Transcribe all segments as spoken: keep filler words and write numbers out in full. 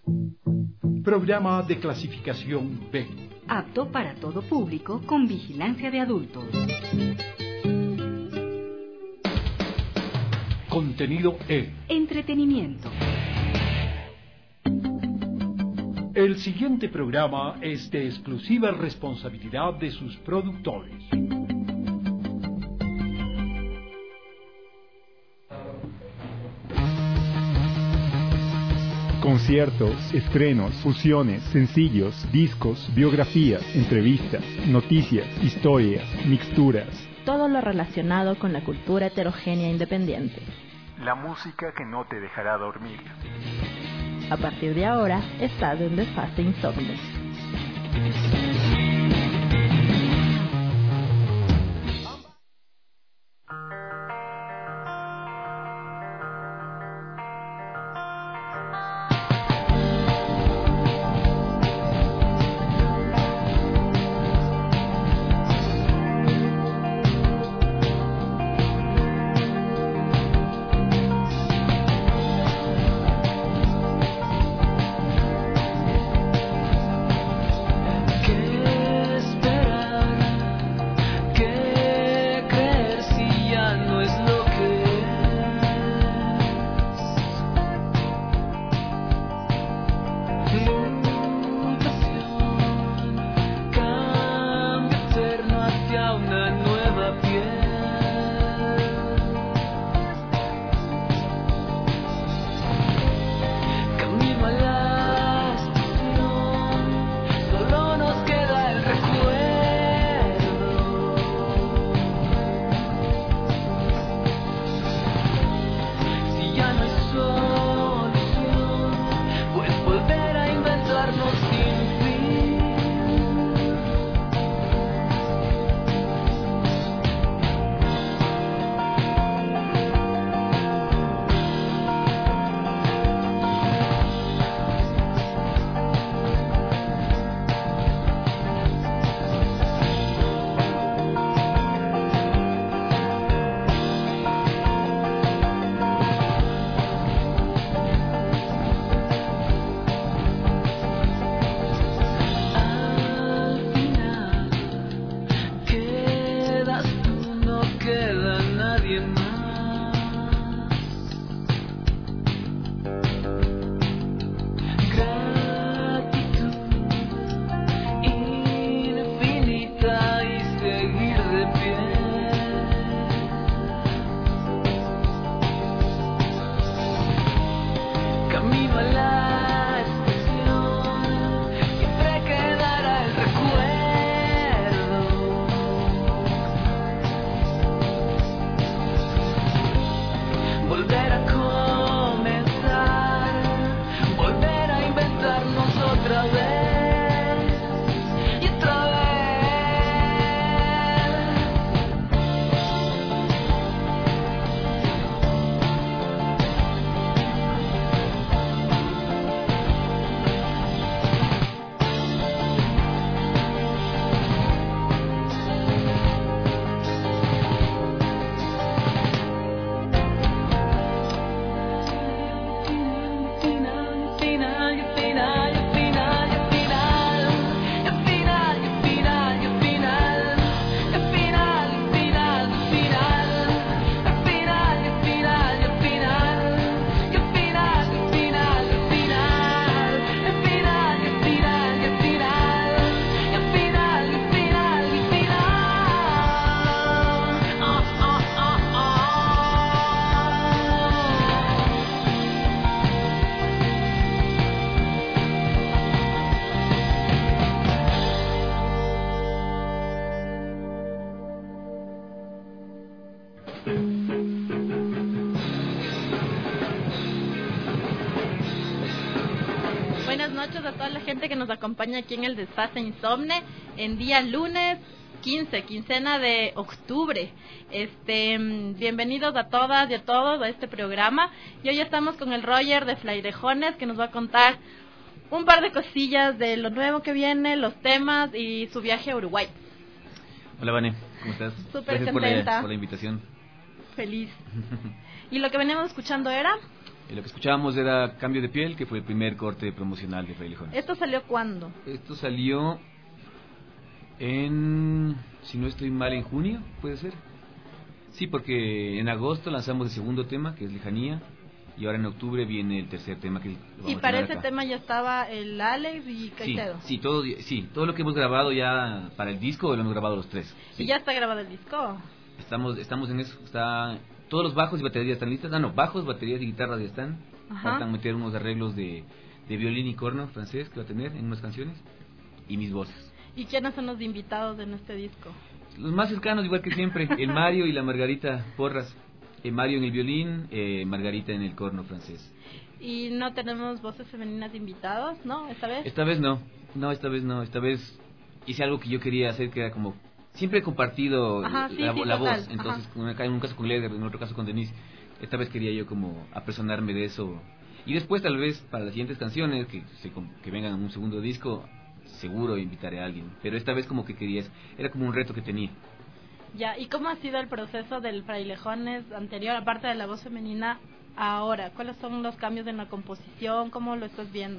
Programa de clasificación B. Apto para todo público con vigilancia de adultos. Contenido E. Entretenimiento. El siguiente programa es de exclusiva responsabilidad de sus productores. Conciertos, estrenos, fusiones, sencillos, discos, biografías, entrevistas, noticias, historias, mixturas. Todo lo relacionado con la cultura heterogénea independiente. La música que no te dejará dormir. A partir de ahora, estás en Desfase Insomne. Buenas noches a toda la gente que nos acompaña aquí en el Desfase Insomne en día lunes quince, quincena de octubre. Este, bienvenidos a todas y a todos a este programa. Y hoy estamos con el Roger de Flairejones, que nos va a contar un par de cosillas de lo nuevo que viene, los temas y su viaje a Uruguay. Hola, Vane, ¿cómo estás? Súper Gracias contenta. por la, por la invitación. Feliz. ¿Y lo que veníamos escuchando era? Eh, lo que escuchábamos era Cambio de Piel, que fue el primer corte promocional de Frailejones. ¿Esto salió cuándo? Esto salió en, si no estoy mal, en junio, ¿puede ser? Sí, porque en agosto lanzamos el segundo tema, que es Lejanía, y ahora en octubre viene el tercer tema que lo vamos Y a para tener ese acá. tema ya estaba el Alex y Sí, Caicedo. sí, todo, sí, todo lo que hemos grabado ya para el disco lo hemos grabado los tres. Sí. ¿Y ya está grabado el disco? Estamos, estamos en eso, está, todos los bajos y baterías están listas. Ah, no, bajos, baterías y guitarras ya están. Ajá. Faltan meter unos arreglos de, de violín y corno francés que va a tener en unas canciones. Y mis voces. ¿Y quiénes son los invitados en este disco? Los más cercanos, igual que siempre, el Mario y la Margarita Porras. El Mario en el violín, eh, Margarita en el corno francés. ¿Y no tenemos voces femeninas de invitados, no? ¿Esta vez? Esta vez no, no, esta vez no, esta vez hice algo que yo quería hacer, que era como, siempre he compartido Ajá, sí, la, sí, la total, voz, entonces ajá. en un caso con Leder, en otro caso con Denise, esta vez quería yo como apersonarme de eso, y después tal vez para las siguientes canciones, que, se, que vengan en un segundo disco, seguro invitaré a alguien, pero esta vez como que quería, era como un reto que tenía. Ya, ¿y cómo ha sido el proceso del Frailejones anterior, aparte de la voz femenina, ahora? ¿Cuáles son los cambios en la composición? ¿Cómo lo estás viendo?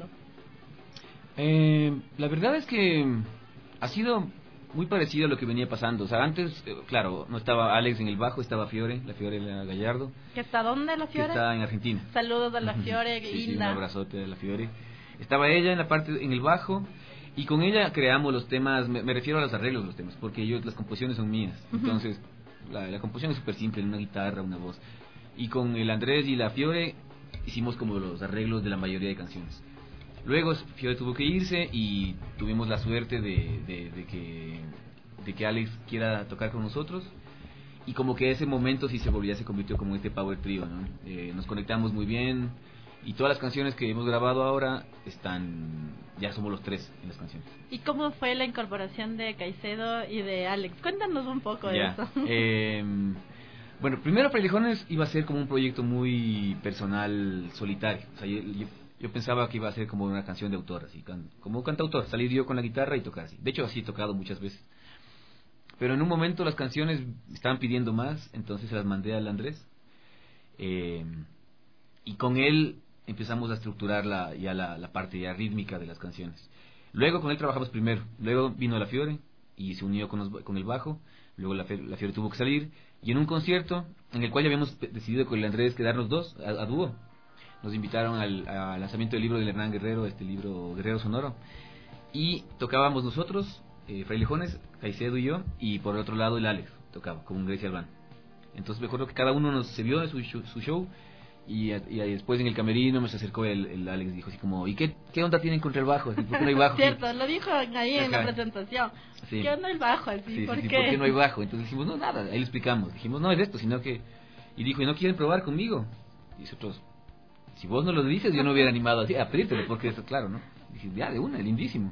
Eh, la verdad es que ha sido muy parecido a lo que venía pasando. O sea, antes, eh, claro, no estaba Alex en el bajo, estaba Fiore, la Fiore la Gallardo. ¿Que está dónde, la Que Fiore? está en Argentina. Saludos a la Fiore, sí, sí, un linda. abrazote a la Fiore. Estaba ella en la parte, en el bajo, y con ella creamos los temas, me, me refiero a los arreglos de los temas, porque yo las composiciones son mías. Uh-huh. Entonces, la, la composición es súper simple, una guitarra, una voz. Y con el Andrés y la Fiore hicimos como los arreglos de la mayoría de canciones. Luego Fiore tuvo que irse y tuvimos la suerte de, de, de que de que Alex quiera tocar con nosotros, y como que ese momento sí se volvió, se convirtió como este power trio, ¿no? Eh, nos conectamos muy bien, y todas las canciones que hemos grabado ahora están, ya somos los tres en las canciones. ¿Y cómo fue la incorporación de Caicedo y de Alex? Cuéntanos un poco de Ya. eso. Eh, bueno, primero Frailejones iba a ser como un proyecto muy personal, solitario. O sea, yo, yo, yo pensaba que iba a ser como una canción de autor, así, can, como cantautor, salir yo con la guitarra y tocar así. De hecho, así he tocado muchas veces. Pero en un momento las canciones estaban pidiendo más, entonces se las mandé al Andrés. Eh, y con él empezamos a estructurar la, ya la, la parte ya rítmica de las canciones. Luego con él trabajamos primero, luego vino la Fiore y se unió con, los, con el bajo, luego la, la Fiore tuvo que salir, y en un concierto en el cual ya habíamos decidido con el Andrés quedarnos dos, a, a dúo, nos invitaron al, al lanzamiento del libro de Hernán Guerrero, este libro Guerrero Sonoro, y tocábamos nosotros, eh, Frailejones, Caicedo y yo, y por el otro lado el Alex tocaba, como un Grecia Albán. Entonces me acuerdo que cada uno nos se vio de su, su show, y, y después en el camerino me se acercó el, el Alex, dijo así como, ¿y qué, qué onda tienen contra el bajo? Así, ¿por qué no hay bajo? Cierto, lo dijo ahí en la Ajá. presentación. Sí. ¿Qué onda el bajo? Así, Sí, ¿por sí, sí, qué? ¿por qué no hay bajo? Entonces dijimos, no, nada, ahí lo explicamos. Dijimos, no es esto, sino que... Y dijo, ¿y no quieren probar conmigo? Y nosotros, si vos no lo dices, yo no hubiera animado así a pedírtelo, porque eso, claro, ¿no? Dije, ya, de una, lindísimo.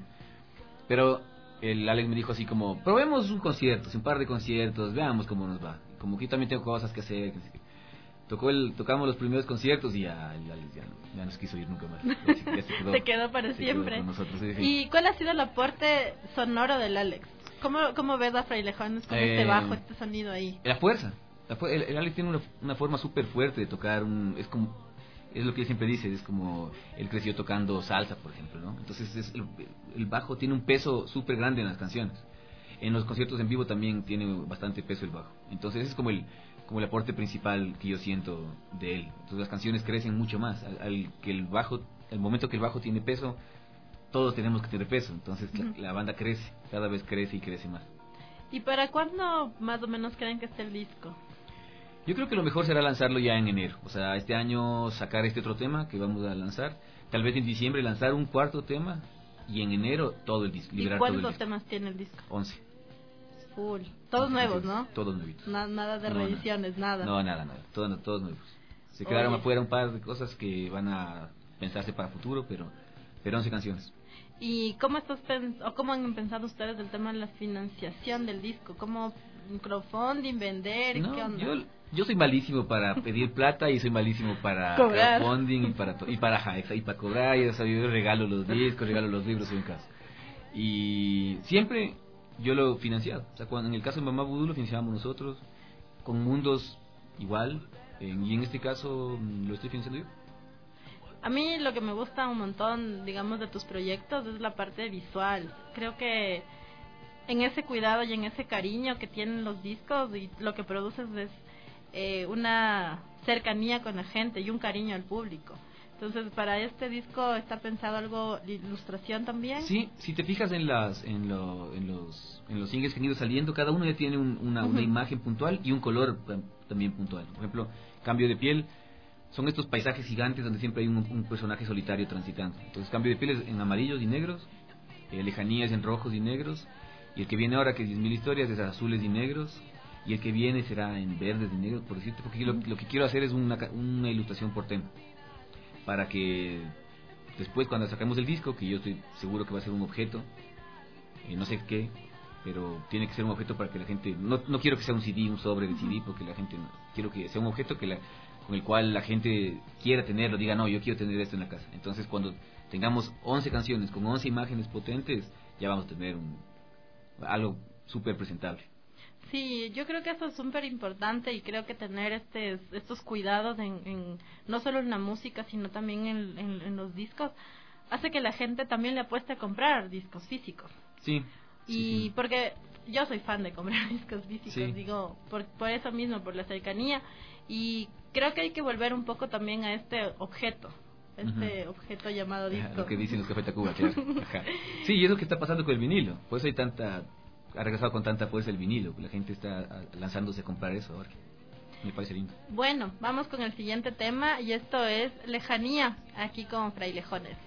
Pero el Alex me dijo así como, probemos un concierto, un par de conciertos, veamos cómo nos va. Como que yo también tengo cosas que hacer. Que Tocó el, tocamos los primeros conciertos y ya el Alex ya no, ya no se quiso ir nunca más. Ya se, ya se quedó, se quedó para se siempre. Quedó con nosotros, sí, sí. ¿Y cuál ha sido el aporte sonoro del Alex? ¿Cómo, cómo ves a Frailejones con Eh, este bajo, este sonido ahí? La fuerza. La fu el, el Alex tiene una, una forma súper fuerte de tocar. Un, es como es lo que él siempre dice. Es como él creció tocando salsa, por ejemplo, ¿no? Entonces es, el, el bajo tiene un peso súper grande en las canciones. En los conciertos en vivo también tiene bastante peso el bajo. Entonces ese es como el como el aporte principal que yo siento de él. Entonces las canciones crecen mucho más. Al, al que el bajo, el momento que el bajo tiene peso, todos tenemos que tener peso. Entonces uh-huh. la, la banda crece, cada vez crece y crece más. ¿Y para cuándo más o menos creen que esté el disco? Yo creo que lo mejor será lanzarlo ya en enero. O sea, este año sacar este otro tema que vamos a lanzar. Tal vez en diciembre lanzar un cuarto tema y en enero todo el disco. ¿Y cuántos temas tiene el disco? once. Full. Todos nuevos, ¿no? Todos nuevitos. Na, nada de no, reediciones, nada. No, nada, nada. Todos, todos nuevos. Se quedaron Oye. afuera un par de cosas que van a pensarse para futuro, pero pero once canciones. ¿Y cómo estás pens o cómo han pensado ustedes del tema de la financiación del disco? ¿Cómo crowdfunding, vender? No, ¿Qué onda? yo yo soy malísimo para pedir plata y soy malísimo para Cobrar. crowdfunding y para to- y para ja, y para cobrar. Y, o sea, yo regalo los discos, regalo los libros en casa. Y siempre yo lo he financiado. O sea, cuando en el caso de Mamá Vudú lo financiábamos nosotros, con Mundos igual, en, y en este caso mm, lo estoy financiando yo. A mí lo que me gusta un montón, digamos, de tus proyectos es la parte visual. Creo que en ese cuidado y en ese cariño que tienen los discos y lo que produces es eh, una cercanía con la gente y un cariño al público. Entonces, para este disco está pensado algo de ilustración también. Sí, si te fijas en las en, lo, en los en los singles que han ido saliendo, cada uno ya tiene un, una, uh-huh. una imagen puntual y un color también puntual. Por ejemplo, Cambio de piel son estos paisajes gigantes donde siempre hay un, un personaje solitario transitando. Entonces, Cambio de piel es en amarillos y negros, eh, Lejanías en rojos y negros, y el que viene ahora, que es diez mil historias, es azules y negros, y el que viene será en verdes y negros, por decirte, porque lo, lo que quiero hacer es una, una ilustración por tema, para que después cuando saquemos el disco, que yo estoy seguro que va a ser un objeto, eh, no sé qué, pero tiene que ser un objeto para que la gente, no, no quiero que sea un C D, un sobre de C D, porque la gente, no, quiero que sea un objeto que la, con el cual la gente quiera tenerlo, diga, no, yo quiero tener esto en la casa. Entonces, cuando tengamos once canciones con once imágenes potentes, ya vamos a tener un, algo súper presentable. Sí, yo creo que eso es súper importante, y creo que tener este, estos cuidados en, en no solo en la música, sino también en, en, en los discos, hace que la gente también le apueste a comprar discos físicos. Sí. Y sí, sí. porque yo soy fan de comprar discos físicos, sí. digo, por, por eso mismo, por la cercanía, y creo que hay que volver un poco también a este objeto, este uh-huh. objeto llamado disco. Lo que dicen los Café Tacuba, claro. Ajá. Sí, y es lo que está pasando con el vinilo, por eso hay tanta... ha regresado con tanta fuerza el vinilo, la gente está lanzándose a comprar eso ahora. Me parece lindo. Bueno, vamos con el siguiente tema, y esto es Lejanía, aquí con Frailejones.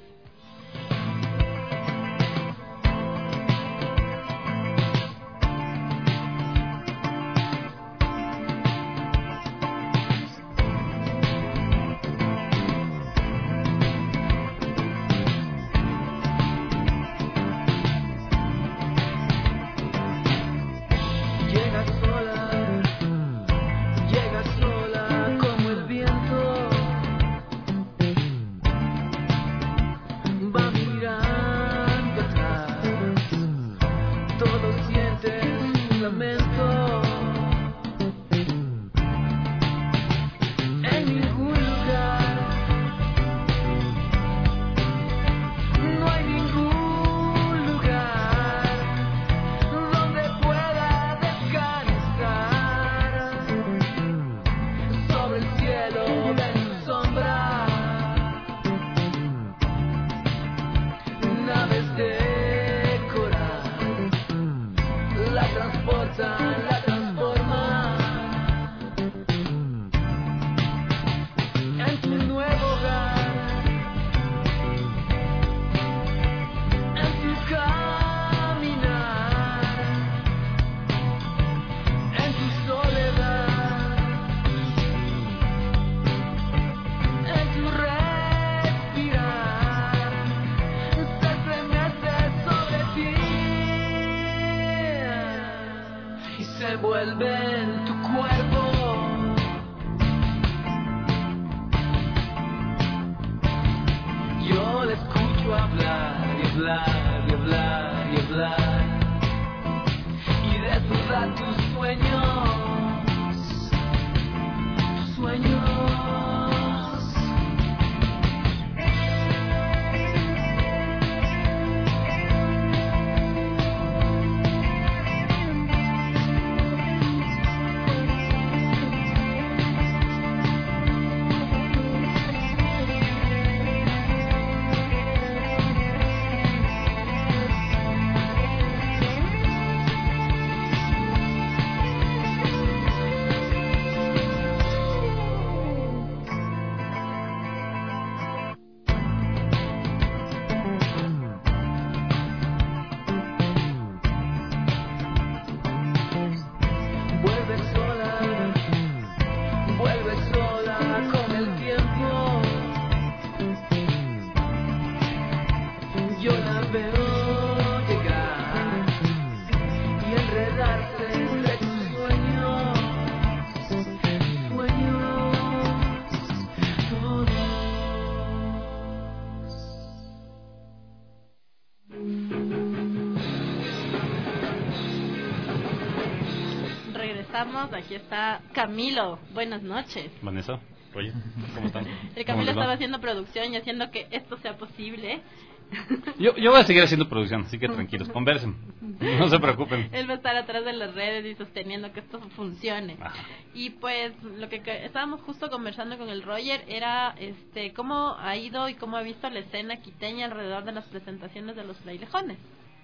Aquí está Camilo. Buenas noches. Vanessa. Oye, ¿cómo están? El Camilo estaba haciendo producción y haciendo que esto sea posible. Yo, yo voy a seguir haciendo producción, así que tranquilos, conversen, no se preocupen. Él va a estar atrás de las redes y sosteniendo que esto funcione. Ajá. Y pues lo que, que estábamos justo conversando con el Roger era este cómo ha ido y cómo ha visto la escena quiteña alrededor de las presentaciones de los frailejones.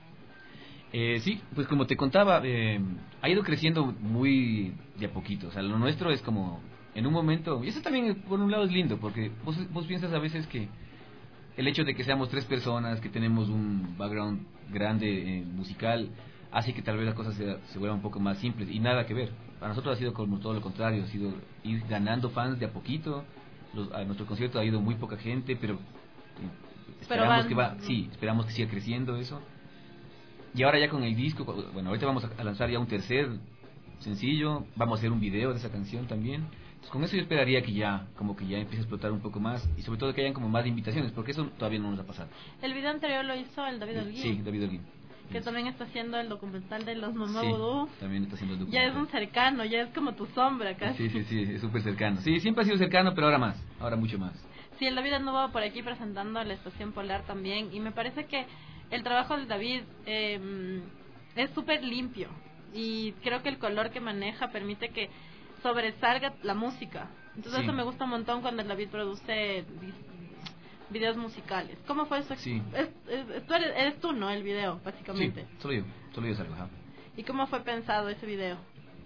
Eh, sí, pues como te contaba, eh, ha ido creciendo muy de a poquito. O sea, lo nuestro es como en un momento, y eso también por un lado es lindo, porque vos, vos piensas a veces que el hecho de que seamos tres personas, que tenemos un background grande eh, musical, hace que tal vez las cosas se, se vuelvan un poco más simples, y nada que ver. Para nosotros ha sido como todo lo contrario, ha sido ir ganando fans de a poquito. Los, a nuestro concierto ha ido muy poca gente, pero, eh, esperamos pero que va, sí, esperamos que siga creciendo eso. Y ahora ya con el disco, bueno, ahorita vamos a lanzar ya un tercer sencillo, vamos a hacer un video de esa canción también. Entonces, con eso yo esperaría que ya, como que ya empiece a explotar un poco más, y sobre todo que hayan como más invitaciones, porque eso todavía no nos ha pasado. El video anterior lo hizo el David Holguín. Sí, David Holguín. Que sí. también está haciendo el documental de los Mamá Sí, Vudú. también está haciendo el Ya documental. es un cercano, ya es como tu sombra casi. Sí, sí, sí, es súper cercano. Sí, siempre ha sido cercano, pero ahora más, ahora mucho más. Sí, el David anduvo por aquí presentando la Estación Polar también, y me parece que el trabajo del David eh, es súper limpio, y creo que el color que maneja permite que sobresalga la música. Entonces Sí. eso me gusta un montón cuando el David produce videos musicales. ¿Cómo fue eso? Sí. Es, es, es- tú eres, eres tú, ¿no? El video, básicamente. Sí, solo yo, solo yo salgo, ajá. ¿Y cómo fue pensado ese video?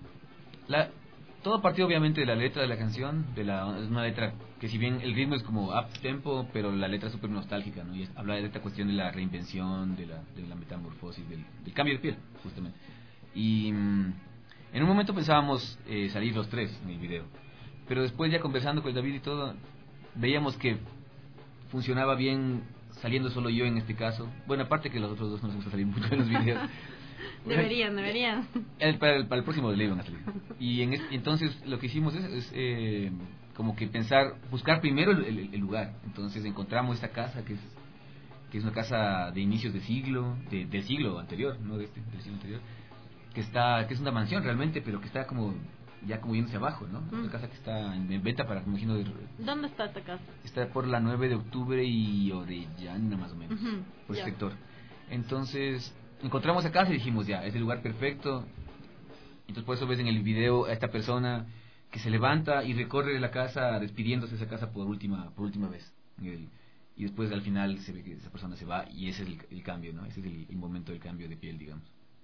La, todo partió obviamente de la letra de la canción, de la, es una letra que si bien el ritmo es como up tempo, pero la letra es súper nostálgica, ¿no? Y es, habla de esta cuestión de la reinvención, de la, de la metamorfosis, del, del cambio de piel, justamente. Y mm, en un momento pensábamos eh, salir los tres en el video, pero después ya conversando con el David y todo, veíamos que funcionaba bien saliendo solo yo en este caso. Bueno, aparte que los otros dos no nos gusta salir mucho en los videos. Deberían, deberían. El, para, el, para el próximo le iban a salir. Y en es, entonces lo que hicimos es, es eh, como que pensar, buscar primero el, el, el lugar. Entonces encontramos esta casa que es que es una casa de inicios de siglo, de, del siglo anterior, no de este, del siglo anterior, que está que es una mansión realmente, pero que está como ya como yéndose abajo, ¿no? Mm. Una casa que está en, en venta para, como imagino, de, ¿Dónde está esta casa? está por la nueve de octubre y Orellana más o menos, Ujú, por ese ya. sector. Entonces encontramos esa casa y dijimos, ya, es el lugar perfecto. Entonces por eso ves en el video a esta persona que se levanta y recorre la casa despidiéndose de esa casa por última por última vez. El- y después al final se ve que esa persona se va y ese es el, el cambio, ¿no? Ese es el, el momento del cambio de piel, digamos.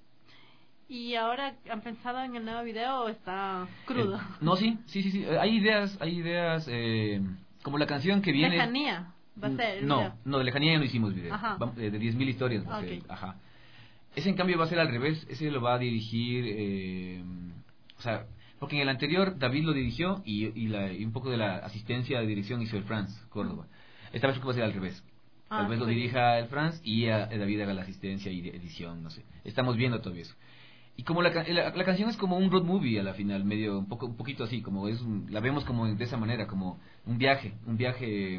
¿Y ahora han pensado en el nuevo video o está crudo? Eh, no, sí, sí, sí, sí. Eh, Hay ideas, hay ideas, eh, como la canción que viene... Lejanía va a ser el No, video. no, de Lejanía ya no hicimos video. Ajá. Vamos, eh, de diez mil historias. va a Ok. ser, ajá. Ese en cambio va a ser al revés, ese lo va a dirigir, eh, o sea, porque en el anterior David lo dirigió y, y, la, y un poco de la asistencia de dirección hizo el Franz Córdoba. Esta vez creo que va a ser al revés. Ah, Tal vez lo sí. dirija el Franz y a, a David haga la asistencia y de- edición, no sé. Estamos viendo todavía eso. Y como la, ca- la, la canción es como un road movie a la final, medio, un poco un poquito así, como es un- la vemos como de esa manera, como un viaje, un viaje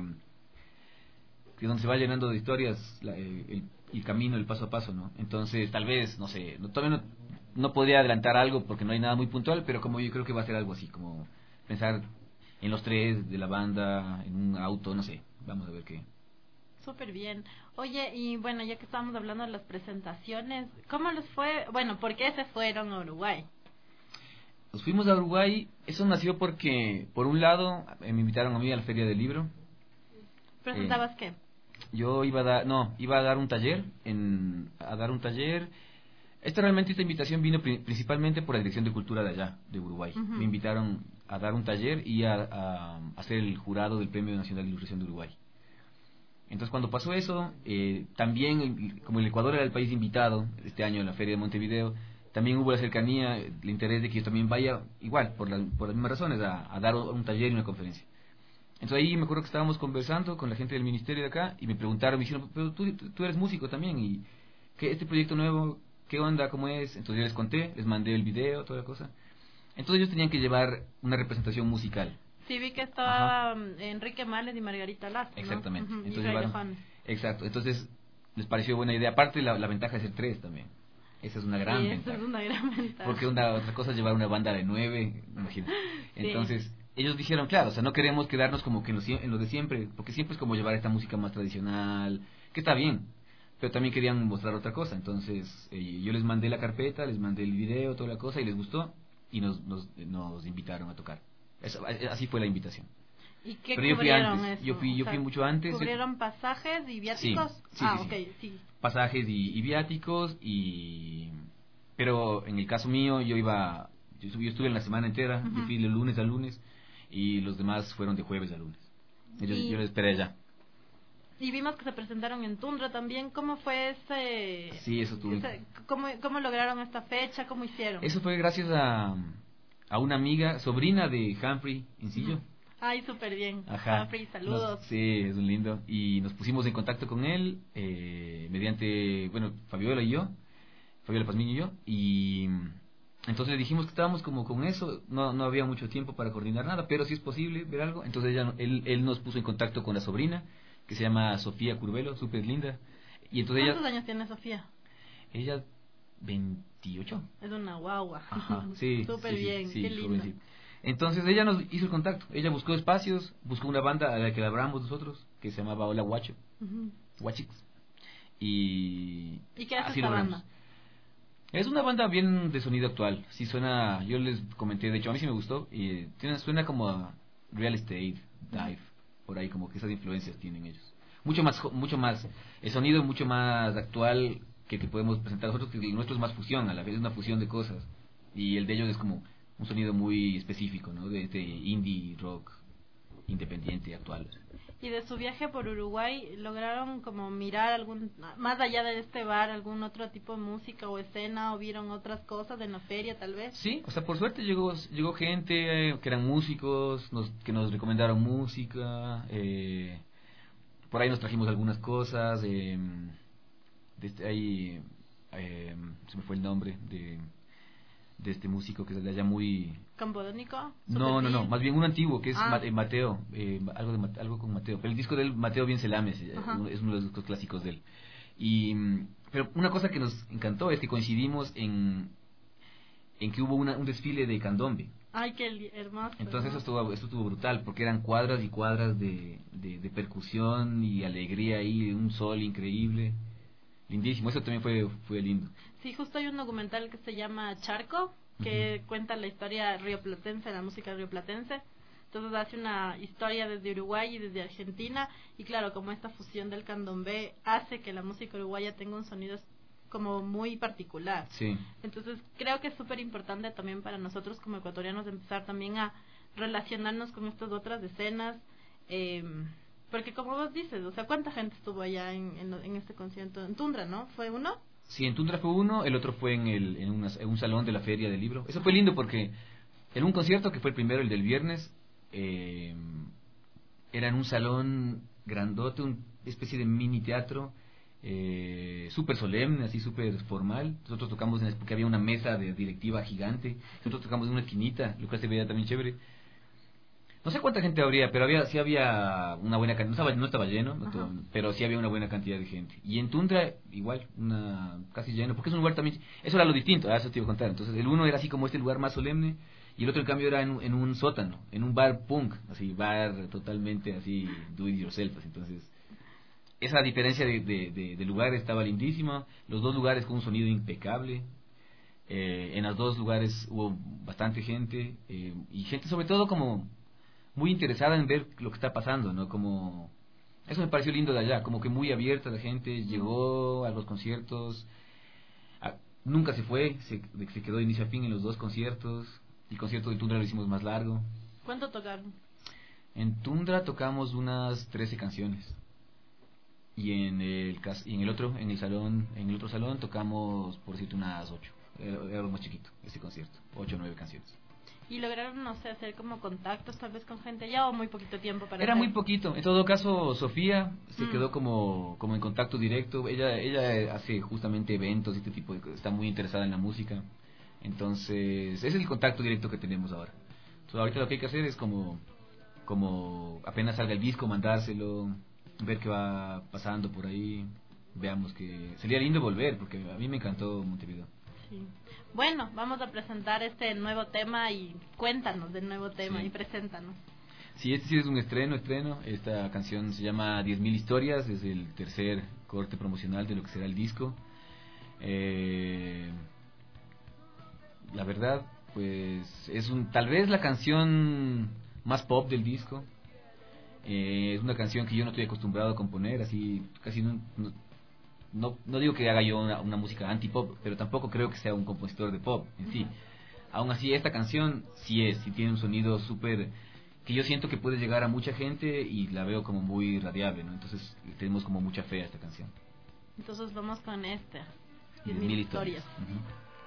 que donde se va llenando de historias la- eh, el, el camino, el paso a paso, ¿no? Entonces, tal vez, no sé, no, todavía no, no podría adelantar algo porque no hay nada muy puntual, pero como yo creo que va a ser algo así, como pensar en los tres de la banda, en un auto, no sé, vamos a ver qué. Súper bien. Oye, y bueno, ya que estábamos hablando de las presentaciones, ¿cómo les fue? Bueno, ¿por qué se fueron a Uruguay? Nos fuimos a Uruguay, eso nació porque, por un lado, eh, me invitaron a mí a la Feria del Libro. ¿Presentabas qué? Yo iba a dar, no, iba a dar un taller, en, a dar un taller. Esta realmente esta invitación vino pri- principalmente por la Dirección de Cultura de allá, de Uruguay. Ujú. Me invitaron a dar un taller y a, a, a ser el jurado del Premio Nacional de Ilustración de Uruguay. Entonces cuando pasó eso, eh, también el- como el Ecuador era el país invitado este año en la Feria de Montevideo, también hubo la cercanía, el interés de que yo también vaya, igual, por, la- por las mismas razones, a, a dar un taller y una conferencia. Entonces ahí me acuerdo que estábamos conversando con la gente del ministerio de acá y me preguntaron, me dijeron, pero tú, tú eres músico también y ¿qué, este proyecto nuevo, ¿qué onda, cómo es? Entonces yo les conté, les mandé el video, toda la cosa. Entonces ellos tenían que llevar una representación musical. Sí, vi que estaba um, Enrique Males y Margarita Lazo, ¿no? Exactamente. Ujú, y Entonces Fray llevaron- Johannes. exacto, entonces les pareció buena idea. Aparte la, la ventaja de ser tres también. Esa es una gran Sí, ventaja. esa es una gran ventaja. Porque una, otra cosa es llevar una banda de nueve, imagínate. Sí. Entonces, ellos dijeron, claro, o sea, no queremos quedarnos como que en lo, en lo de siempre, porque siempre es como llevar esta música más tradicional, que está bien, pero también querían mostrar otra cosa. Entonces eh, yo les mandé la carpeta, les mandé el video, toda la cosa, y les gustó, y nos, nos, nos invitaron a tocar. Eso, así fue la invitación. ¿Y qué Pero yo fui cubrieron antes, eso? yo fui, yo O sea, fui mucho antes. ¿Cubrieron pasajes y viáticos? Sí, sí, ah, sí, ok, sí. sí. Pasajes y, y viáticos, y pero en el caso mío yo iba, yo, yo estuve en la semana entera, Uh-huh. yo fui de lunes a lunes, y los demás fueron de jueves a lunes. Yo, Y- yo les esperé allá. Y vimos que se presentaron en Tundra también. ¿Cómo fue ese...? Sí, eso tuve. ese- ¿cómo, ¿Cómo lograron esta fecha? ¿Cómo hicieron? Eso fue gracias a, a una amiga, sobrina de Humphrey Incillo. Ay, súper bien. Ajá. Humphrey, saludos. Nos- sí, es un lindo. Y nos pusimos en contacto con él eh, mediante, bueno, Fabiola y yo, Fabiola Pazmiño y yo, y entonces le dijimos que estábamos como con eso, no no había mucho tiempo para coordinar nada, pero si es posible ver algo. Entonces ella, él, él nos puso en contacto con la sobrina, que se llama Sofía Curvelo, súper linda. Y entonces ¿Cuántos ella, años tiene Sofía? ella veintiocho. Es una guagua. Ajá, sí. Súper sí, sí, bien, sí, qué lindo. jovencita. Entonces ella nos hizo el contacto, ella buscó espacios, buscó una banda a la que labramos nosotros, que se llamaba Hola Guacho, Ujú. Guachix, y... ¿Y qué hace así esta logramos. banda? Es una banda bien de sonido actual, sí suena, yo les comenté, de hecho a mí sí me gustó, y tiene, suena como a Real Estate, Dive, por ahí como que esas influencias tienen ellos. Mucho más, jo- mucho más, el sonido es mucho más actual que que podemos presentar nosotros, que el nuestro es más fusión, a la vez es una fusión de cosas, y el de ellos es como un sonido muy específico, ¿no? De este indie rock independiente actual. Y de su viaje por Uruguay, ¿lograron como mirar algún, más allá de este bar, algún otro tipo de música o escena, o vieron otras cosas en la feria tal vez? Sí, o sea, por suerte llegó llegó gente eh, que eran músicos, nos, que nos recomendaron música, eh, por ahí nos trajimos algunas cosas, eh, de este, ahí eh, se me fue el nombre de de este músico que es de allá muy... ¿Campodónico? No, no, no, más bien un antiguo que es Ah. Ma- eh, Mateo, eh, algo de Mate- algo con Mateo, pero el disco de él, Mateo Bien Selames, eh, Ajá. uno- es uno de los discos clásicos de él. Y mm, pero una cosa que nos encantó es que coincidimos en en que hubo una, un desfile de candombe. Ay, qué li- hermoso. Entonces eso hermoso. estuvo, eso estuvo brutal, porque eran cuadras y cuadras de, de, de percusión y alegría ahí, un sol increíble, lindísimo, eso también fue, fue lindo. Sí, justo hay un documental que se llama Charco, que Ujú. cuenta la historia rioplatense, la música rioplatense. Entonces hace una historia desde Uruguay y desde Argentina, y claro, como esta fusión del candombe hace que la música uruguaya tenga un sonido como muy particular. Sí, Entonces creo que es súper importante también para nosotros como ecuatorianos empezar también a relacionarnos con estas otras escenas, eh, porque como vos dices, o sea, ¿cuánta gente estuvo allá en, en, en este concierto? En Tundra, ¿no? ¿Fue uno? sí, en Tundra fue uno, el otro fue en, el, en, una- en un salón de la Feria del Libro. Eso fue lindo porque en un concierto que fue el primero, el del viernes, eh, era en un salón grandote, una especie de mini teatro, eh, súper solemne, así súper formal. Nosotros tocamos en, porque había una mesa de directiva gigante, nosotros tocamos en una esquinita, lo cual se veía también chévere. No sé cuánta gente habría, pero había sí había una buena cantidad, no estaba, no estaba lleno, no Ajá. todo, pero sí había una buena cantidad de gente. Y en Tundra igual, una casi lleno, porque es un lugar también, eso era lo distinto, ah, eso te iba a contar. Entonces el uno era así como este lugar más solemne, y el otro en cambio era en, un- en un sótano, en un bar punk, así bar totalmente así do it yourself, así. Entonces esa diferencia de, de, de, de lugar estaba lindísima, los dos lugares con un sonido impecable. Eh, en los dos lugares hubo bastante gente, eh, y gente sobre todo como muy interesada en ver lo que está pasando, ¿no? Como eso me pareció lindo de allá, como que muy abierta la gente, llegó a los conciertos, a- nunca se fue, se, se quedó de inicio a fin en los dos conciertos. El concierto de Tundra lo hicimos más largo. ¿Cuánto tocaron? En Tundra tocamos unas trece canciones. Y en el cas- y en el otro, en el salón, en el otro salón tocamos, por decirte, unas ocho. Era, era lo más chiquito, ese concierto, ocho o nueve canciones. ¿Y lograron, no sé, hacer como contactos tal vez con gente allá o muy poquito tiempo para Era hacer? muy poquito. En todo caso, Sofía se Mm. quedó como, como en contacto directo. Ella ella hace justamente eventos y este tipo de cosas. Está muy interesada en la música. Entonces, ese es el contacto directo que tenemos ahora. Entonces, ahorita lo que hay que hacer es como, como apenas salga el disco, mandárselo, ver qué va pasando por ahí. Veamos que sería lindo volver, porque a mí me encantó Montevideo. Sí. Bueno, vamos a presentar este nuevo tema y cuéntanos del nuevo tema sí. y preséntanos. Sí, este sí es un estreno, estreno. Esta canción se llama diez mil historias, es el tercer corte promocional de lo que será el disco. Eh, la verdad, pues es un, tal vez la canción más pop del disco. Eh, es una canción que yo no estoy acostumbrado a componer, así casi no, no, no, no digo que haga yo una, una música anti-pop, pero tampoco creo que sea un compositor de pop en sí. Aún así, esta canción sí es, sí tiene un sonido súper, que yo siento que puede llegar a mucha gente y la veo como muy radiable, ¿no? Entonces tenemos como mucha fe a esta canción. Entonces vamos con esta, diez mil historias. Uh-huh.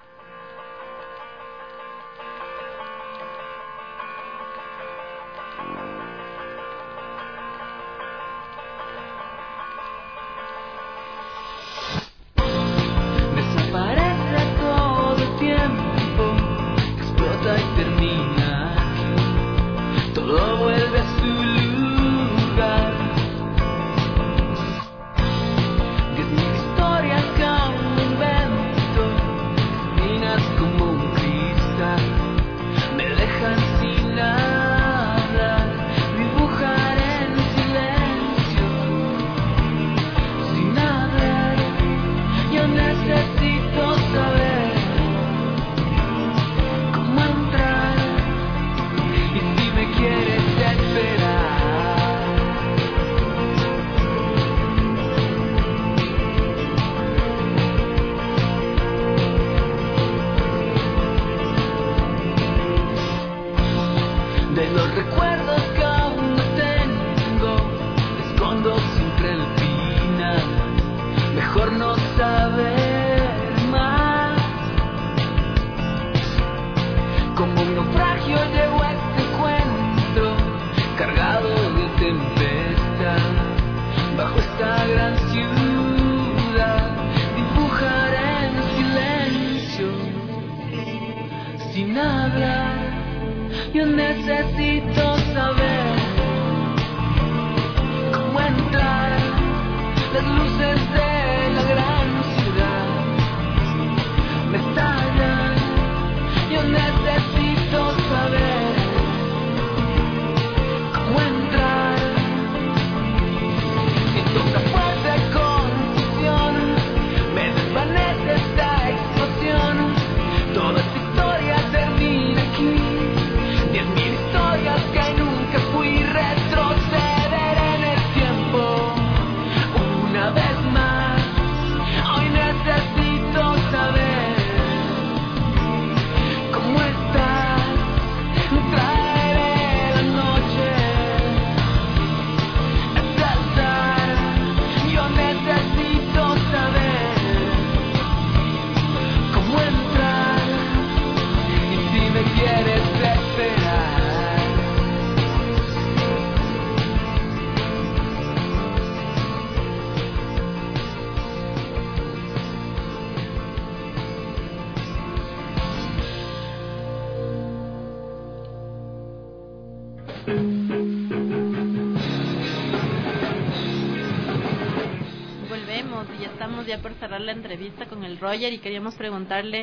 Volvemos y ya estamos ya por cerrar la entrevista con el Roger y queríamos preguntarle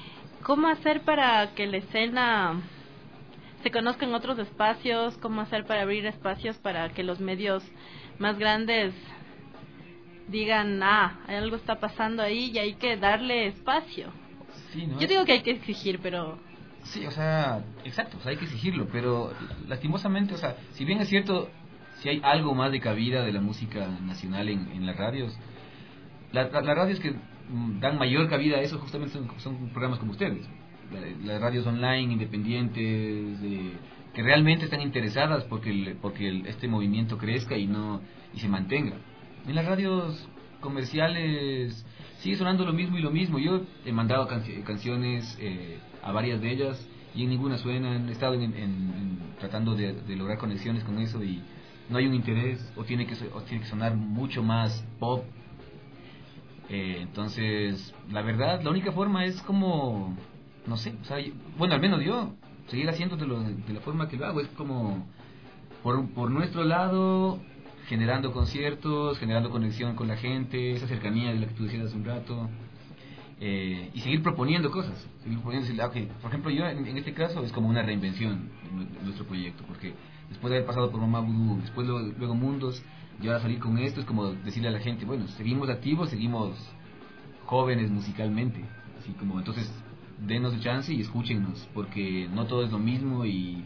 cómo hacer para que la escena se conozca en otros espacios, cómo hacer para abrir espacios para que los medios más grandes digan, ah, algo está pasando ahí y hay que darle espacio. Sí, ¿no? Yo digo que hay que exigir, pero... Sí, o sea, exacto, o sea, hay que exigirlo, pero lastimosamente, o sea, si bien es cierto, si hay algo más de cabida de la música nacional en, en las radios, la, la, las radios que dan mayor cabida a eso justamente son, son programas como ustedes, la, las radios online, independientes, de, que realmente están interesadas porque, el, porque el, este movimiento crezca y no y se mantenga. En las radios comerciales sigue sonando lo mismo y lo mismo. Yo he mandado canci- canciones eh, a varias de ellas y en ninguna suenan. He estado en, en, en, tratando de, de lograr conexiones con eso y no hay un interés, o tiene que, o tiene que sonar mucho más pop. Eh, entonces, la verdad, la única forma es como, no sé, o sea, bueno, al menos yo, seguir haciendo de, lo, de la forma que lo hago, es como por, por nuestro lado, generando conciertos, generando conexión con la gente, esa cercanía de la que tú decías hace un rato, eh, y seguir proponiendo cosas, seguir proponiendo, decir, okay, por ejemplo, yo en, en este caso es como una reinvención de nuestro proyecto, porque después de haber pasado por Mamá Vudú, después luego, luego Mundos, y ahora salir con esto es como decirle a la gente, bueno, seguimos activos, seguimos jóvenes musicalmente, así como, entonces, denos el chance y escúchennos, porque no todo es lo mismo y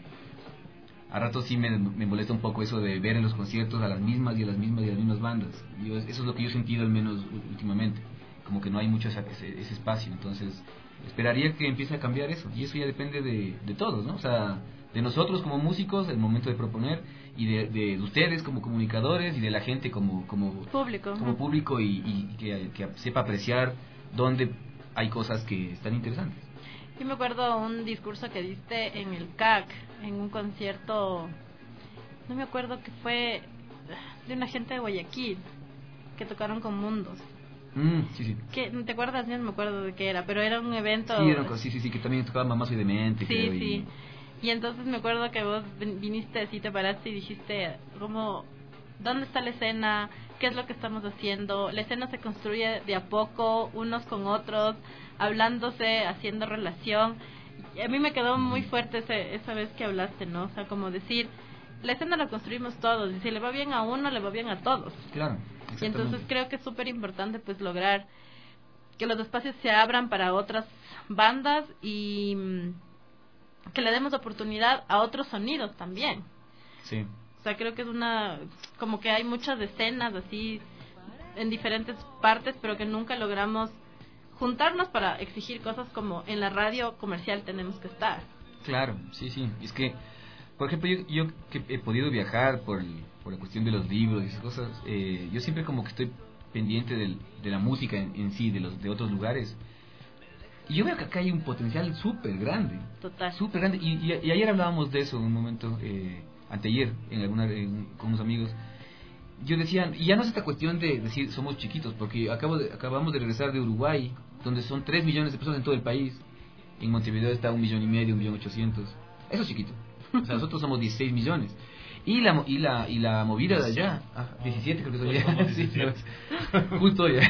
a ratos sí me, me molesta un poco eso de ver en los conciertos a las mismas y a las mismas y a las mismas bandas. Yo, eso es lo que yo he sentido al menos últimamente, como que no hay mucho ese, ese espacio, entonces esperaría que empiece a cambiar eso, y eso ya depende de, de todos, ¿no? O sea, de nosotros como músicos, el momento de proponer, y de, de, de ustedes como comunicadores, y de la gente como, como público, como público y, y que, que sepa apreciar dónde hay cosas que están interesantes. Yo me acuerdo un discurso que diste en el C A C, en un concierto, no me acuerdo que fue de una gente de Guayaquil, que tocaron con Mundos. Mm, sí, sí. ¿Qué, ¿Te acuerdas? Yo no me acuerdo de qué era, pero era un evento... Sí, era, sí, sí, sí, que también tocaba Mamá Soy Demente. Sí, creo, sí. Y... y entonces me acuerdo que vos viniste así, te paraste y dijiste como, ¿dónde está la escena? ¿Qué es lo que estamos haciendo? La escena se construye de a poco, unos con otros, hablándose, haciendo relación. Y a mí me quedó muy fuerte ese, esa vez que hablaste, ¿no? O sea, como decir, la escena la construimos todos, y si le va bien a uno, le va bien a todos. Claro. Y entonces creo que es súper importante pues lograr que los espacios se abran para otras bandas y que le demos oportunidad a otros sonidos también. Sí. O sea, creo que es una, como que hay muchas escenas así en diferentes partes, pero que nunca logramos juntarnos para exigir cosas como en la radio comercial tenemos que estar. Claro, sí, sí. Es que, por ejemplo, yo, yo que he podido viajar por, el, por la cuestión de los libros y esas cosas, eh, yo siempre como que estoy pendiente del, de la música en, en sí, de los de otros lugares. Y yo veo que acá hay un potencial súper grande. Total. Súper grande. Y, y, y ayer hablábamos de eso en un momento, eh, anteayer, en alguna, en, con unos amigos. Yo decía, y ya no es esta cuestión de decir somos chiquitos, porque acabo de, acabamos de regresar de Uruguay, donde son tres millones de personas en todo el país. En Montevideo está un millón y medio, un millón ochocientos. Eso es chiquito. O sea, nosotros somos dieciséis millones. Y la y la y la movida de allá, ah, diecisiete creo que son ya. Sí, justo hoy.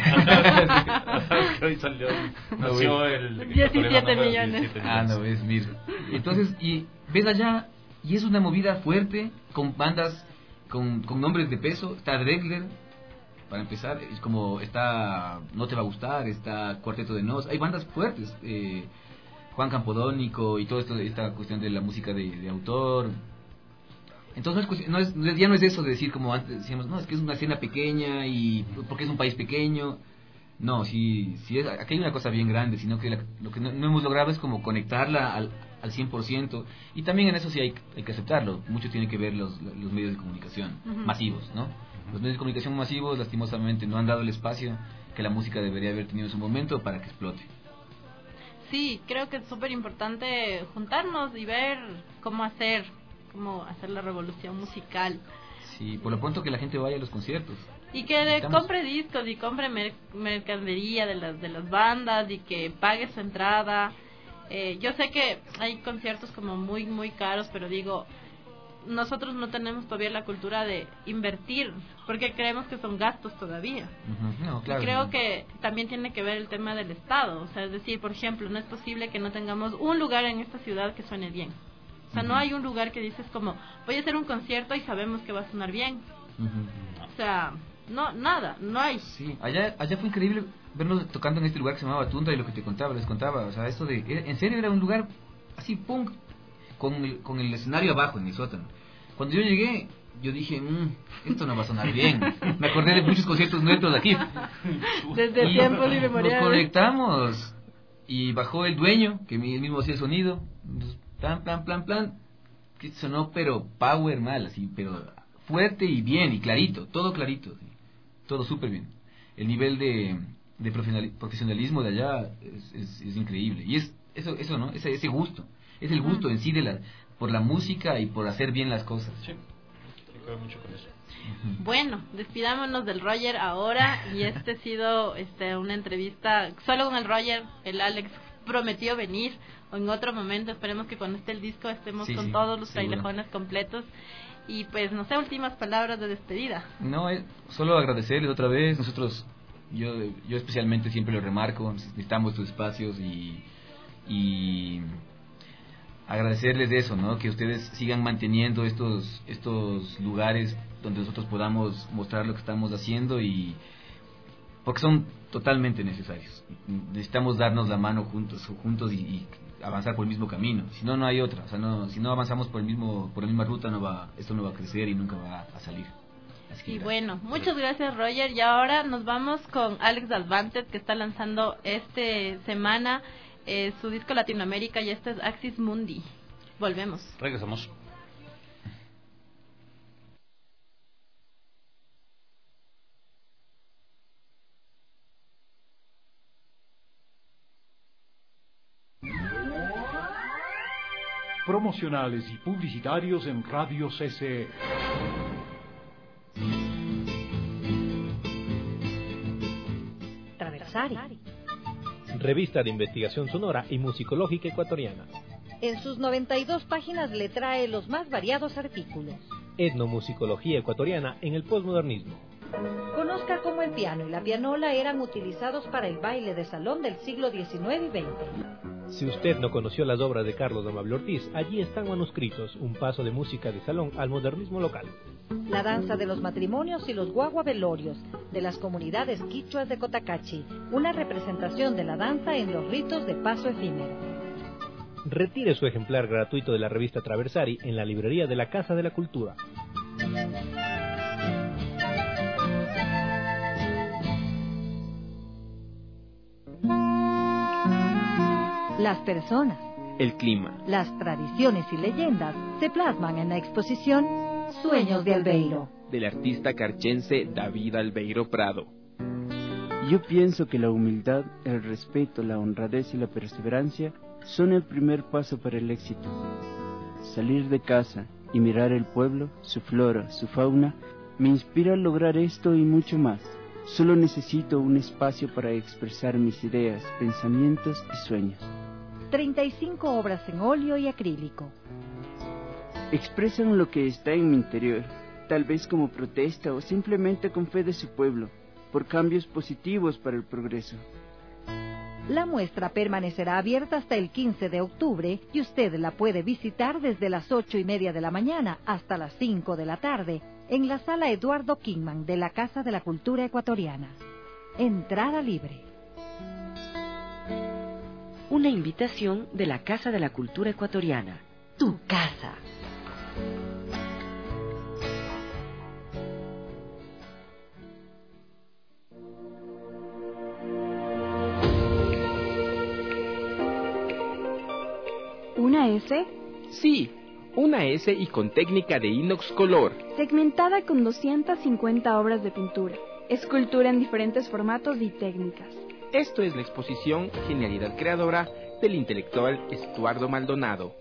Hoy salió, nació no, el diecisiete millones. Ah, no ves, mira. Entonces, y ves allá, y es una movida fuerte, con bandas, con, con nombres de peso. Está Dregler, para empezar, es como, está No Te Va a Gustar, está Cuarteto de Nos, hay bandas fuertes, eh, Juan Campodónico y todo esto, esta cuestión de la música de, de autor. Entonces no es, no es, ya no es eso de decir como antes decíamos, no, es que es una escena pequeña y porque es un país pequeño. No, sí, sí es, aquí hay una cosa bien grande, sino que la, lo que no, no hemos logrado es como conectarla al, al cien por ciento. Y también en eso sí hay, hay que aceptarlo. Mucho tiene que ver los, los medios de comunicación uh-huh. masivos, ¿no? Uh-huh. Los medios de comunicación masivos lastimosamente no han dado el espacio que la música debería haber tenido en su momento para que explote. Sí, creo que es súper importante juntarnos y ver cómo hacer cómo hacer la revolución musical. Sí, por lo pronto que la gente vaya a los conciertos. Y que Estamos... compre discos y compre mer- mercadería de las de las bandas y que pague su entrada. Eh, yo sé que hay conciertos como muy, muy caros, pero digo, nosotros no tenemos todavía la cultura de invertir, porque creemos que son gastos todavía. Uh-huh. No, claro, y creo no. que también tiene que ver el tema del Estado. O sea, es decir, por ejemplo, no es posible que no tengamos un lugar en esta ciudad que suene bien. O sea, no hay un lugar que dices como, voy a hacer un concierto y sabemos que va a sonar bien. Uh-huh. O sea, no, nada, no hay. Sí, allá, allá fue increíble vernos tocando en este lugar que se llamaba Tundra y lo que te contaba, les contaba. O sea, esto de, en serio era un lugar así, pum, con el, con el escenario abajo en el sótano. Cuando yo llegué, yo dije, mmm, esto no va a sonar bien. Me acordé de muchos conciertos nuestros de aquí. Desde y tiempos inmemoriales. Nos conectamos y bajó el dueño, que él mismo hacía el sonido. Plan, plan, plan, plan, que sonó pero power mal, así, pero fuerte y bien y clarito, todo clarito, ¿sí? Todo súper bien. El nivel de, de profesionalismo de allá es, es, es increíble. Y es eso, eso ¿no? Ese, ese gusto, es el gusto en sí de la, por la música y por hacer bien las cosas. Sí, creo mucho con eso. Uh-huh. Bueno, despidámonos del Roger ahora y este ha sido este, una entrevista solo con el Roger. El Alex prometió venir o en otro momento, esperemos que cuando esté el disco estemos sí, con sí, todos los frailejones completos. Y pues no sé, últimas palabras de despedida. No, eh, solo agradecerles otra vez. Nosotros yo, yo especialmente siempre lo remarco, necesitamos estos espacios y, y agradecerles de eso, ¿no? Que ustedes sigan manteniendo estos, estos lugares donde nosotros podamos mostrar lo que estamos haciendo, y porque son totalmente necesarios. Necesitamos darnos la mano juntos, juntos y, y avanzar por el mismo camino. Si no, no hay otra. O sea, no, si no avanzamos por el mismo, por la misma ruta, no va, esto no va a crecer y nunca va a salir. Así que y gracias. bueno, muchas gracias, Roger. Y ahora nos vamos con Alex Advanted, que está lanzando esta semana eh, su disco Latinoamérica, y este es Axis Mundi. Volvemos. Regresamos. Promocionales y publicitarios en Radio C C E. Traversari. Revista de investigación sonora y musicológica ecuatoriana. En sus noventa y dos páginas le trae los más variados artículos. Etnomusicología ecuatoriana en el posmodernismo. Conozca cómo el piano y la pianola eran utilizados para el baile de salón del siglo diecinueve y veinte. Si usted no conoció las obras de Carlos Amable Ortiz, allí están manuscritos, un paso de música de salón al modernismo local. La danza de los matrimonios y los guaguavelorios de las comunidades quichuas de Cotacachi, una representación de la danza en los ritos de paso efímero. Retire su ejemplar gratuito de la revista Traversari en la librería de la Casa de la Cultura. Las personas, el clima, las tradiciones y leyendas se plasman en la exposición Sueños de Albeiro, del artista carchense David Albeiro Prado. Yo pienso que la humildad, el respeto, la honradez y la perseverancia son el primer paso para el éxito. Salir de casa y mirar el pueblo, su flora, su fauna, me inspira a lograr esto y mucho más. Solo necesito un espacio para expresar mis ideas, pensamientos y sueños. treinta y cinco obras en óleo y acrílico. Expresan lo que está en mi interior, tal vez como protesta o simplemente con fe de su pueblo, por cambios positivos para el progreso. La muestra permanecerá abierta hasta el quince de octubre y usted la puede visitar desde las ocho y media de la mañana hasta las cinco de la tarde en la sala Eduardo Kingman de la Casa de la Cultura Ecuatoriana. Entrada libre. Una invitación de la Casa de la Cultura Ecuatoriana. Tu casa. ¿Una S? Sí, una S y con técnica de inox color. Segmentada con doscientas cincuenta obras de pintura. Escultura en diferentes formatos y técnicas. Esto es la exposición Genialidad Creadora del intelectual Estuardo Maldonado.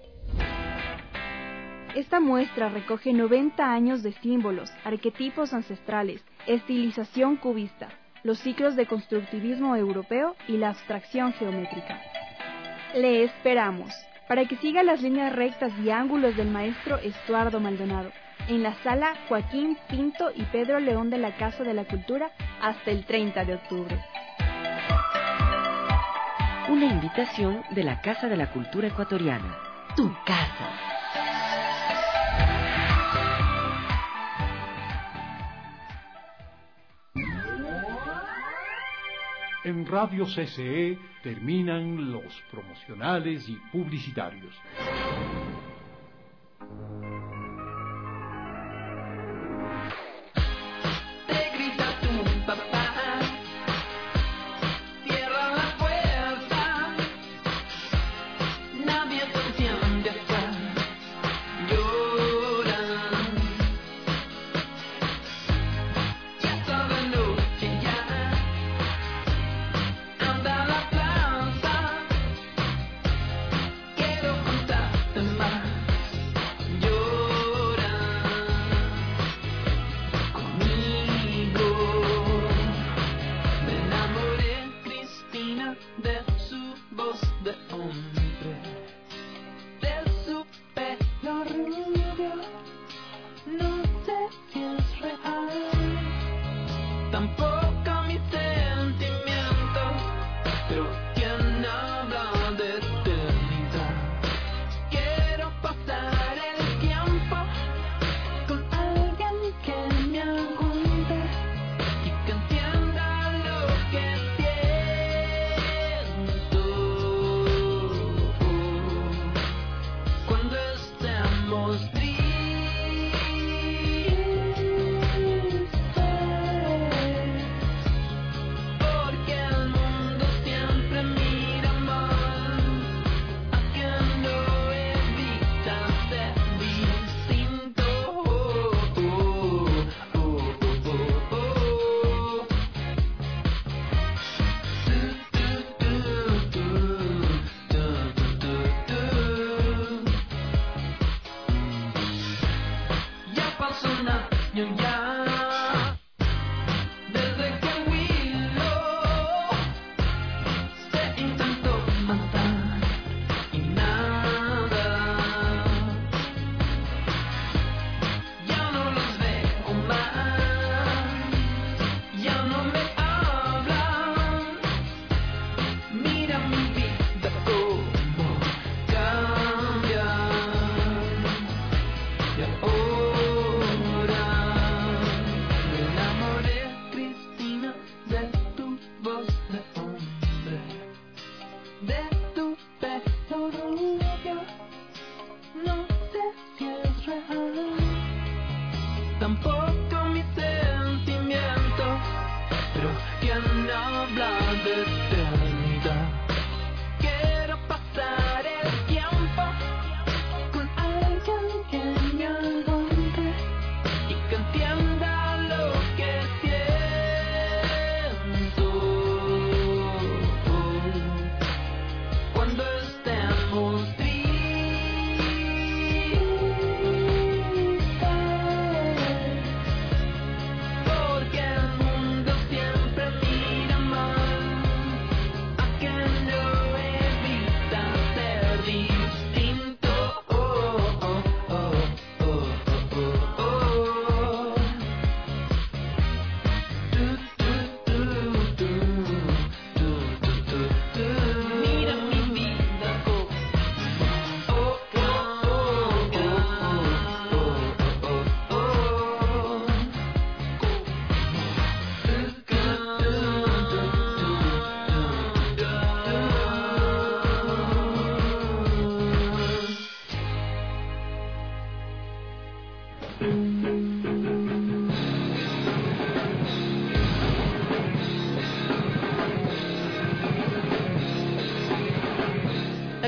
Esta muestra recoge noventa años de símbolos, arquetipos ancestrales, estilización cubista, los ciclos de constructivismo europeo y la abstracción geométrica. Le esperamos para que siga las líneas rectas y ángulos del maestro Estuardo Maldonado en la sala Joaquín Pinto y Pedro León de la Casa de la Cultura hasta el treinta de octubre. Una invitación de la Casa de la Cultura Ecuatoriana. Tu casa. En Radio C C E terminan los promocionales y publicitarios. Quiero contarte más.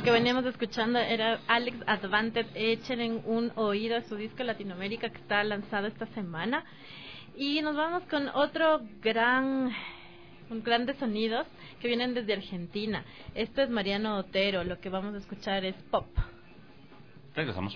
que veníamos escuchando era Alex Advanted. Echen un oído a su disco Latinoamérica que está lanzado esta semana. Y nos vamos con otro gran, un grandes sonidos que vienen desde Argentina. Esto es Mariano Otero. Lo que vamos a escuchar es pop. Regresamos.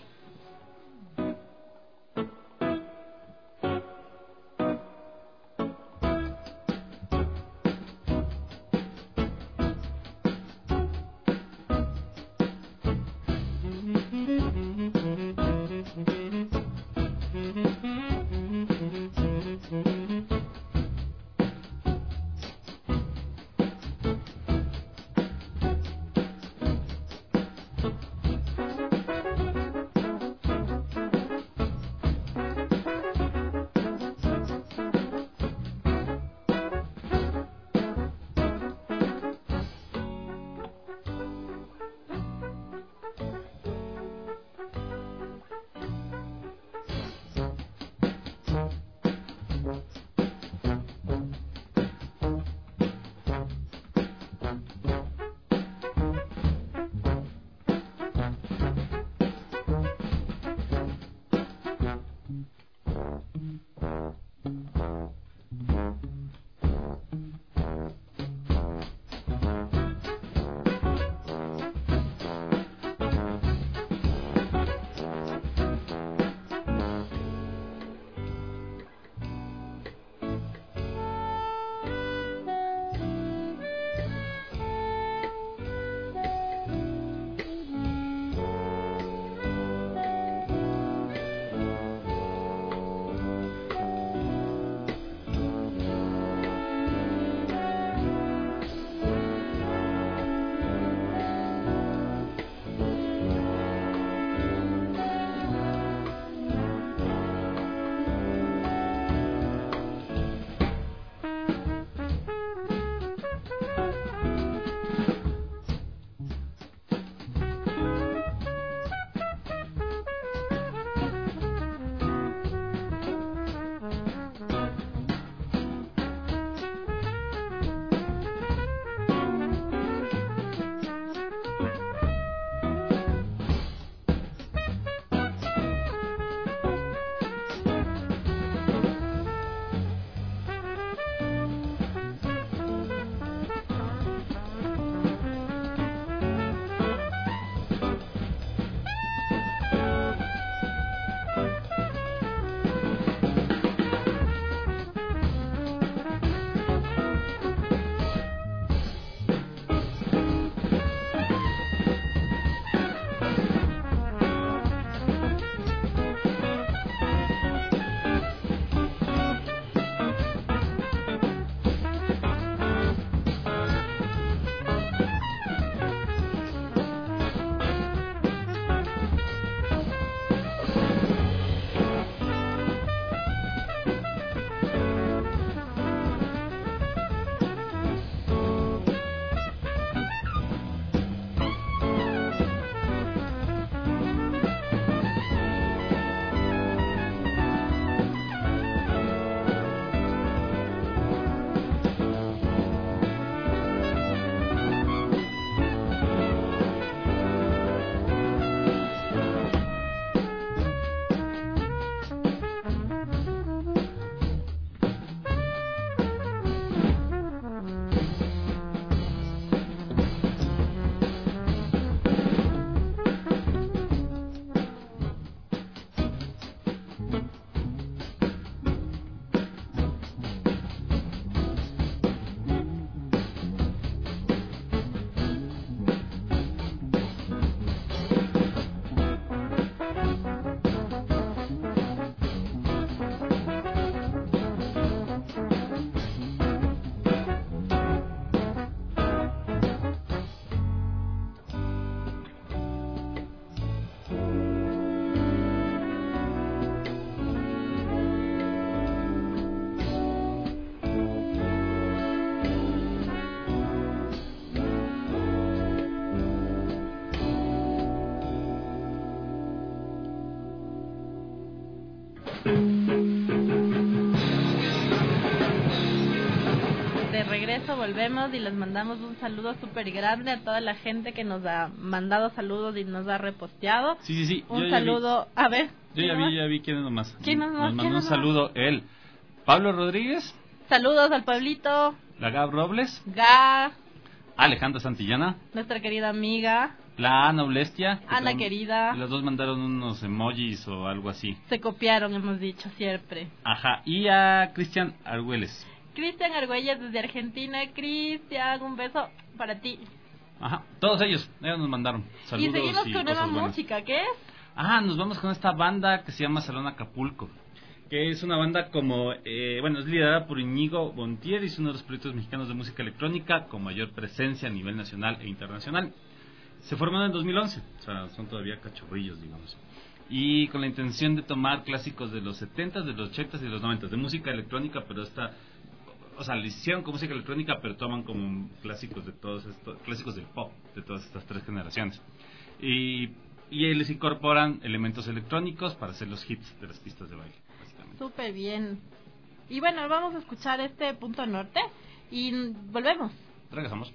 eso volvemos y les mandamos un saludo súper grande a toda la gente que nos ha mandado saludos y nos ha reposteado. Sí, sí, sí. Un yo ya saludo, vi. a ver. Yo ya vi, ya vi quién es nomás. ¿Quién es nomás? Nos mandó un saludo él. Pablo Rodríguez. Saludos al pueblito. La Gab Robles. Ga. Alejandra Santillana. Nuestra querida amiga. La Ana Oblestia. Ana con, querida. Las dos mandaron unos emojis o algo así. Se copiaron, hemos dicho siempre. Ajá. Y a Cristian Argüelles. Cristian Argüelles desde Argentina. Cristian, un beso para ti. Ajá. Todos ellos, ellos nos mandaron saludos. Y seguimos y con nueva buenas. música, ¿qué es? Ah, nos vamos con esta banda que se llama Salón Acapulco, que es una banda como, eh, bueno, es liderada por Íñigo Bontier y es uno de los proyectos mexicanos de música electrónica con mayor presencia a nivel nacional e internacional. Se formaron en dos mil once, o sea, son todavía cachorrillos, digamos. Y con la intención de tomar clásicos de los setentas, de los ochentas y de los noventas, de música electrónica, pero esta, o sea, lo hicieron con música electrónica, pero toman como clásicos de todos estos, clásicos del pop, de todas estas tres generaciones. Y, y les incorporan elementos electrónicos para hacer los hits de las pistas de baile. Súper bien. Y bueno, vamos a escuchar este Punto Norte y volvemos. Regresamos.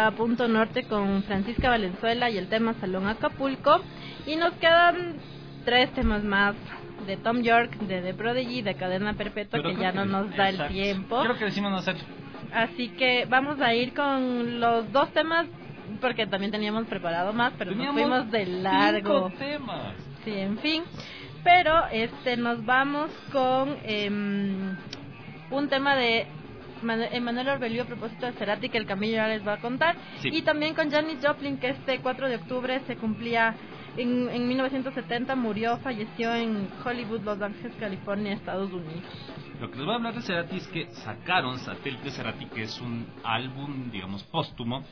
a Punto Norte con Francisca Valenzuela y el tema Salón Acapulco. Y nos quedan tres temas más de Tom York, de The Prodigy, de Cadena Perpetua, Pero que ya no nos da exacto. el tiempo. Creo que decimos no hacer. Así que vamos a ir con los dos temas, porque también teníamos preparado más, pero teníamos nos fuimos de largo. Cinco temas. Sí, en fin. Pero este nos vamos con eh, un tema de Emanuel Orbelío a propósito de Cerati, que el Camillo ya les va a contar. Sí. Y también con Janis Joplin, que este cuatro de octubre se cumplía, en, en mil novecientos setenta murió, falleció en Hollywood, Los Ángeles, California, Estados Unidos. Lo que les voy a hablar de Cerati es que sacaron Satélite Cerati, que es un álbum, digamos, póstumo,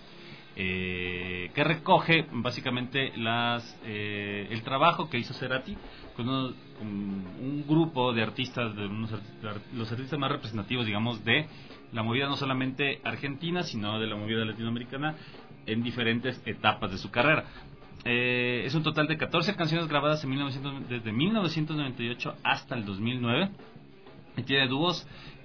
eh, que recoge básicamente las eh, el trabajo que hizo Cerati con, uno, con un grupo de artistas, de unos artistas, los artistas más representativos, digamos, de la movida no solamente argentina, sino de la movida latinoamericana en diferentes etapas de su carrera. Eh, es un total de catorce canciones grabadas en mil novecientos, desde mil novecientos noventa y ocho hasta el dos mil nueve. Y tiene dúos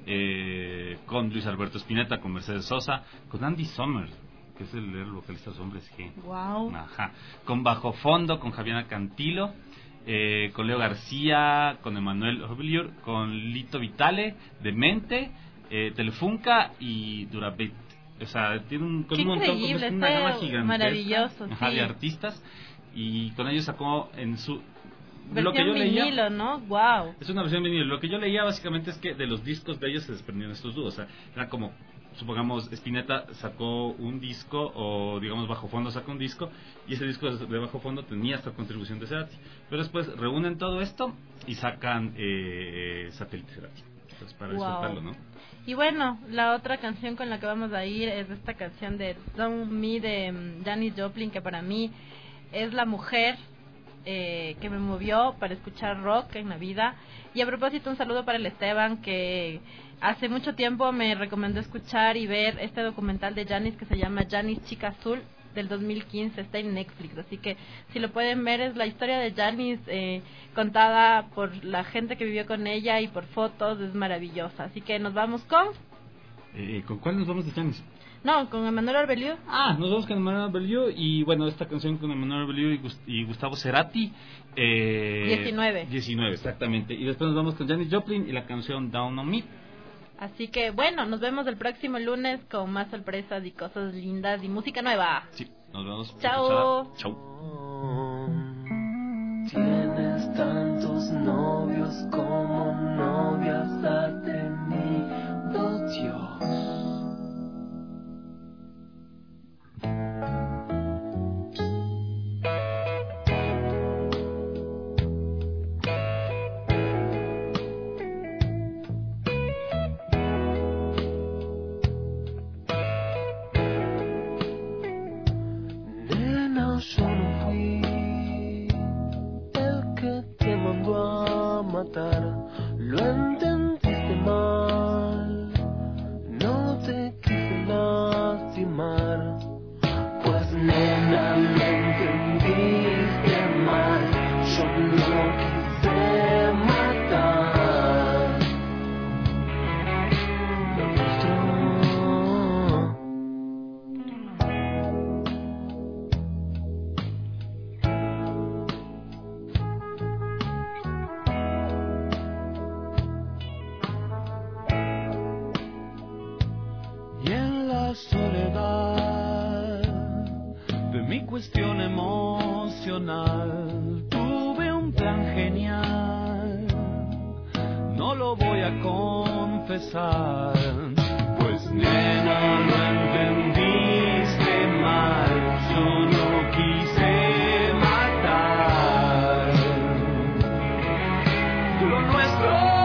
eh, con Luis Alberto Spinetta, con Mercedes Sosa, con Andy Sommer, que es el, el vocalista de los Hombres G. Wow. Ajá. Con Bajo Fondo, con Javiana Cantilo, eh, con Leo García, con Emanuel Orbelío, con Lito Vitale, Demente, eh, Telefunca y Durabit. O sea, tiene un, con Qué un montón, increíble, con una gama gigantesca, maravilloso, ajá, sí. de artistas, y con ellos sacó en su versión lo que yo vinilo, leía, ¿no? Wow. Es una versión vinilo. Lo que yo leía básicamente es que de los discos de ellos se desprendían estos dúos. O sea, era como, supongamos, Spinetta sacó un disco, o digamos Bajo Fondo sacó un disco, y ese disco de Bajo Fondo tenía esta contribución de Cerati. Pero después reúnen todo esto y sacan eh, Satélite Cerati. Entonces, para wow. disfrutarlo, ¿no? Y bueno, la otra canción con la que vamos a ir es esta canción de Don't Me de um, Janis Joplin, que para mí es la mujer eh, que me movió para escuchar rock en la vida. Y a propósito, un saludo para el Esteban, que hace mucho tiempo me recomendó escuchar y ver este documental de Janis que se llama Janis Chica Azul, del dos mil quince, está en Netflix, así que si lo pueden ver, es la historia de Janis eh, contada por la gente que vivió con ella y por fotos, es maravillosa. Así que nos vamos con... Eh, ¿Con cuál nos vamos de Janis? No, con Emanuel Orbelío. Ah, nos vamos con Emanuel Orbelío, y bueno, esta canción con Emanuel Orbelío y, Gust- y Gustavo Cerati. Eh, diecinueve. diecinueve, exactamente. Y después nos vamos con Janis Joplin y la canción Down on Me. Así que bueno, nos vemos el próximo lunes con más sorpresas y cosas lindas y música nueva. Sí, nos vemos. Chao. Chao. Tienes tantos novios como novias ha tenido Dios. Lo entendiste mal, no te quise lastimar, pues nena lo entendiste mal, yo no quise matar lo nuestro. Soledad de mi cuestión emocional tuve un plan genial, no lo voy a confesar, pues nena lo entendiste mal, yo no quise matar lo nuestro.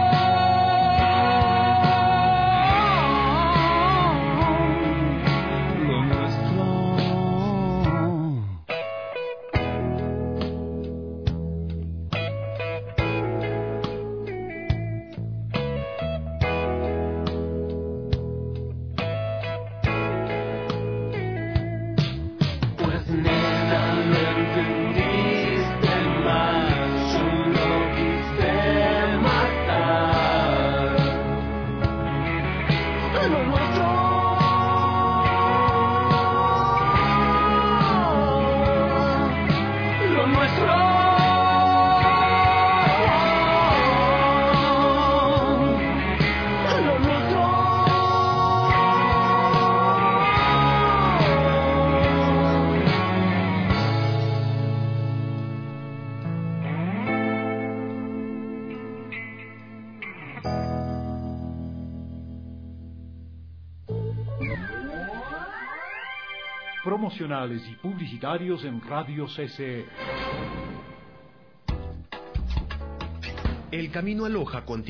Pues promocionales y publicitarios en Radio C C E. El camino a Loja continúa.